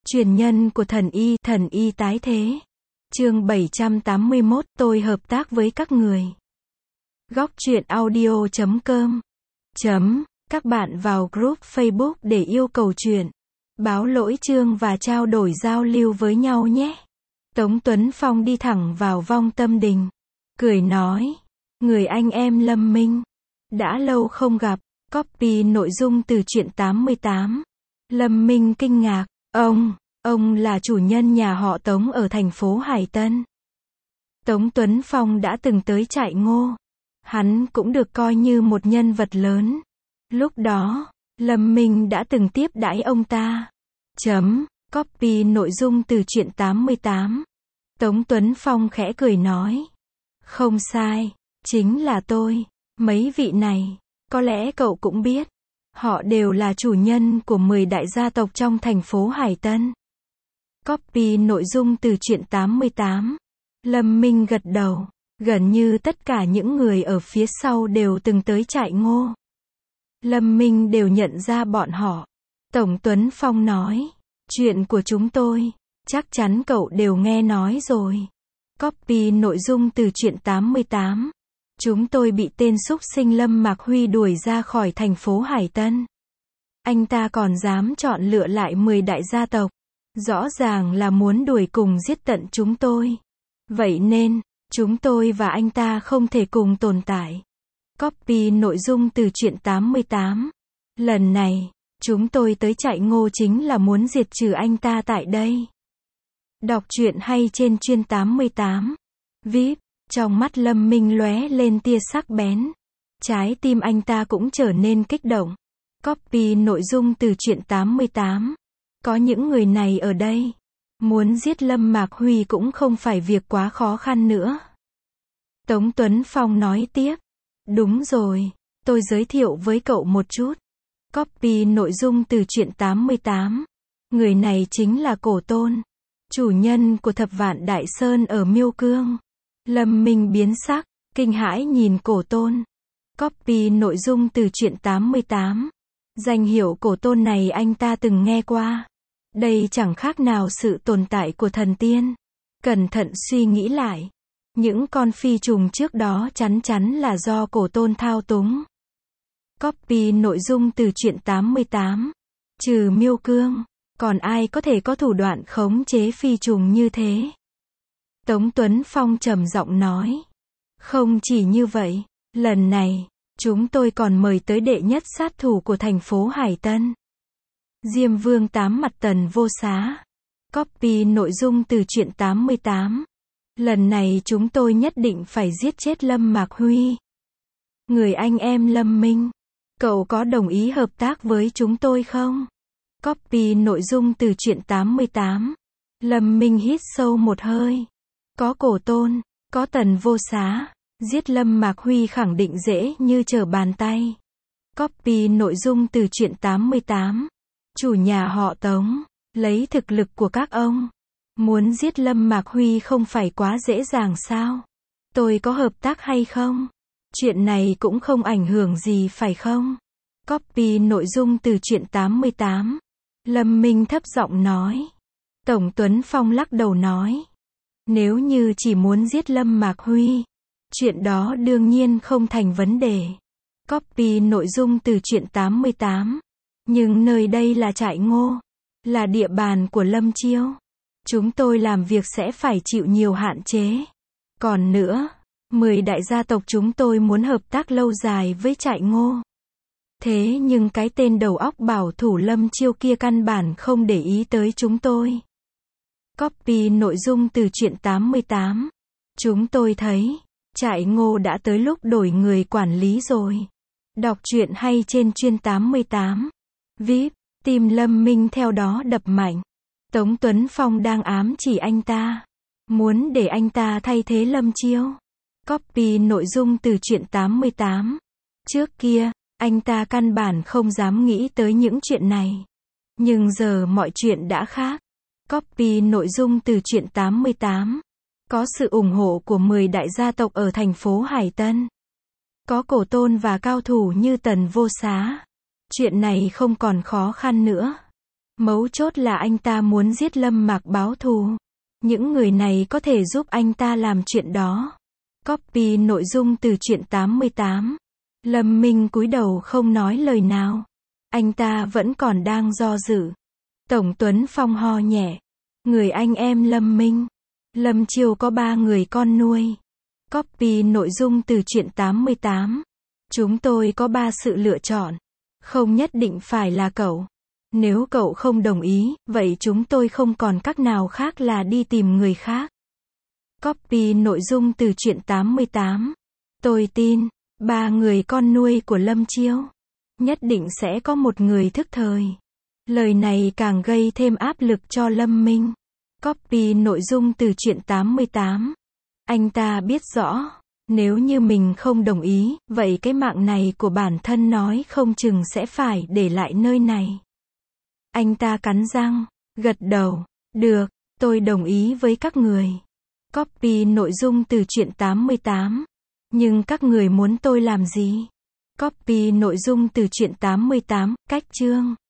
Truyền nhân của thần y tái thế. Chương 781, tôi hợp tác với các người. Góc truyện audio.com. Các bạn vào group Facebook để yêu cầu chuyện, báo lỗi chương và trao đổi giao lưu với nhau nhé. Tống Tuấn Phong đi thẳng vào Vong Tâm Đình, cười nói, người anh em Lâm Minh, đã lâu không gặp. Copy nội dung từ truyện 88. Lâm Minh kinh ngạc, ông là chủ nhân nhà họ Tống ở thành phố Hải Tân. Tống Tuấn Phong đã từng tới trại Ngô. Hắn cũng được coi như một nhân vật lớn. Lúc đó, Lâm Minh đã từng tiếp đãi ông ta. Copy nội dung từ truyện 88. Tống Tuấn Phong khẽ cười nói, không sai, chính là tôi. Mấy vị này, có lẽ cậu cũng biết, họ đều là chủ nhân của 10 đại gia tộc trong thành phố Hải Tân. Copy nội dung từ truyện 88. Lâm Minh gật đầu, gần như tất cả những người ở phía sau đều từng tới trại Ngô. Lâm Minh đều nhận ra bọn họ. Tổng Tuấn Phong nói, chuyện của chúng tôi, chắc chắn cậu đều nghe nói rồi. Copy nội dung từ truyện 88. Chúng tôi bị tên xúc sinh Lâm Mạc Huy đuổi ra khỏi thành phố Hải Tân. Anh ta còn dám chọn lựa lại 10 đại gia tộc. Rõ ràng là muốn đuổi cùng giết tận chúng tôi. Vậy nên, chúng tôi và anh ta không thể cùng tồn tại. Copy nội dung từ truyện 88. Lần này, chúng tôi tới trại Ngô chính là muốn diệt trừ anh ta tại đây. Đọc truyện hay trên chuyên 88. VIP. Trong mắt Lâm Minh lóe lên tia sắc bén. Trái tim anh ta cũng trở nên kích động. Copy nội dung từ truyện 88. Có những người này ở đây. Muốn giết Lâm Mạc Huy cũng không phải việc quá khó khăn nữa. Tống Tuấn Phong nói tiếp. Đúng rồi, tôi giới thiệu với cậu một chút. Copy nội dung từ truyện 88. Người này chính là Cổ Tôn, chủ nhân của Thập Vạn Đại Sơn ở Miêu Cương. Lâm Minh biến sắc, kinh hãi nhìn Cổ Tôn. Copy nội dung từ truyện 88. Danh hiệu Cổ Tôn này anh ta từng nghe qua. Đây chẳng khác nào sự tồn tại của thần tiên. Cẩn thận suy nghĩ lại. Những con phi trùng trước đó chắn chắn là do Cổ Tôn thao túng. Copy nội dung từ truyện 88. Trừ Miêu Cương, còn ai có thể có thủ đoạn khống chế phi trùng như thế? Tống Tuấn Phong trầm giọng nói. Không chỉ như vậy, lần này, chúng tôi còn mời tới đệ nhất sát thủ của thành phố Hải Tân. Diêm Vương Tám Mặt Tần Vô Xá. Copy nội dung từ truyện 88. Lần này chúng tôi nhất định phải giết chết Lâm Mạc Huy. Người anh em Lâm Minh, cậu có đồng ý hợp tác với chúng tôi không? Copy nội dung từ truyện 88. Lâm Minh hít sâu một hơi. Có Cổ Tôn, có Tần Vô Xá, giết Lâm Mạc Huy khẳng định dễ như trở bàn tay. Copy nội dung từ truyện 88. Chủ nhà họ Tống, lấy thực lực của các ông, muốn giết Lâm Mạc Huy không phải quá dễ dàng sao? Tôi có hợp tác hay không? Chuyện này cũng không ảnh hưởng gì phải không? Copy nội dung từ truyện 88. Lâm Minh thấp giọng nói. Tổng Tuấn Phong lắc đầu nói. Nếu như chỉ muốn giết Lâm Mạc Huy, chuyện đó đương nhiên không thành vấn đề. Copy nội dung từ truyện 88. Nhưng nơi đây là trại Ngô, là địa bàn của Lâm Chiêu. Chúng tôi làm việc sẽ phải chịu nhiều hạn chế. Còn nữa, 10 đại gia tộc chúng tôi muốn hợp tác lâu dài với trại Ngô. Thế nhưng cái tên đầu óc bảo thủ Lâm Chiêu kia căn bản không để ý tới chúng tôi. Copy nội dung từ truyện 88. Chúng tôi thấy, trại Ngô đã tới lúc đổi người quản lý rồi. Đọc truyện hay trên chuyên 88. VIP. Tim Lâm Minh theo đó đập mạnh. Tống Tuấn Phong đang ám chỉ anh ta. Muốn để anh ta thay thế Lâm Chiêu. Copy nội dung từ truyện 88. Trước kia, anh ta căn bản không dám nghĩ tới những chuyện này. Nhưng giờ mọi chuyện đã khác. Copy nội dung từ truyện 88. Có sự ủng hộ của 10 đại gia tộc ở thành phố Hải Tân. Có Cổ Tôn và cao thủ như Tần Vô Xá. Chuyện này không còn khó khăn nữa. Mấu chốt là anh ta muốn giết Lâm Mạc báo thù. Những người này có thể giúp anh ta làm chuyện đó. Copy nội dung từ truyện 88. Lâm Minh cúi đầu không nói lời nào. Anh ta vẫn còn đang do dự. Tổng Tuấn Phong ho nhẹ. Người anh em Lâm Minh. Lâm Chiêu có 3 người con nuôi. Copy nội dung từ truyện 88. Chúng tôi có 3 sự lựa chọn. Không nhất định phải là cậu. Nếu cậu không đồng ý, vậy chúng tôi không còn cách nào khác là đi tìm người khác. Copy nội dung từ truyện 88. Tôi tin, 3 người con nuôi của Lâm Chiêu nhất định sẽ có một người thức thời. Lời này càng gây thêm áp lực cho Lâm Minh. Copy nội dung từ truyện 88. Anh ta biết rõ, nếu như mình không đồng ý, vậy cái mạng này của bản thân nói không chừng sẽ phải để lại nơi này. Anh ta cắn răng, gật đầu. Được, tôi đồng ý với các người. Copy nội dung từ truyện 88. Nhưng các người muốn tôi làm gì? Copy nội dung từ truyện 88, cách chương.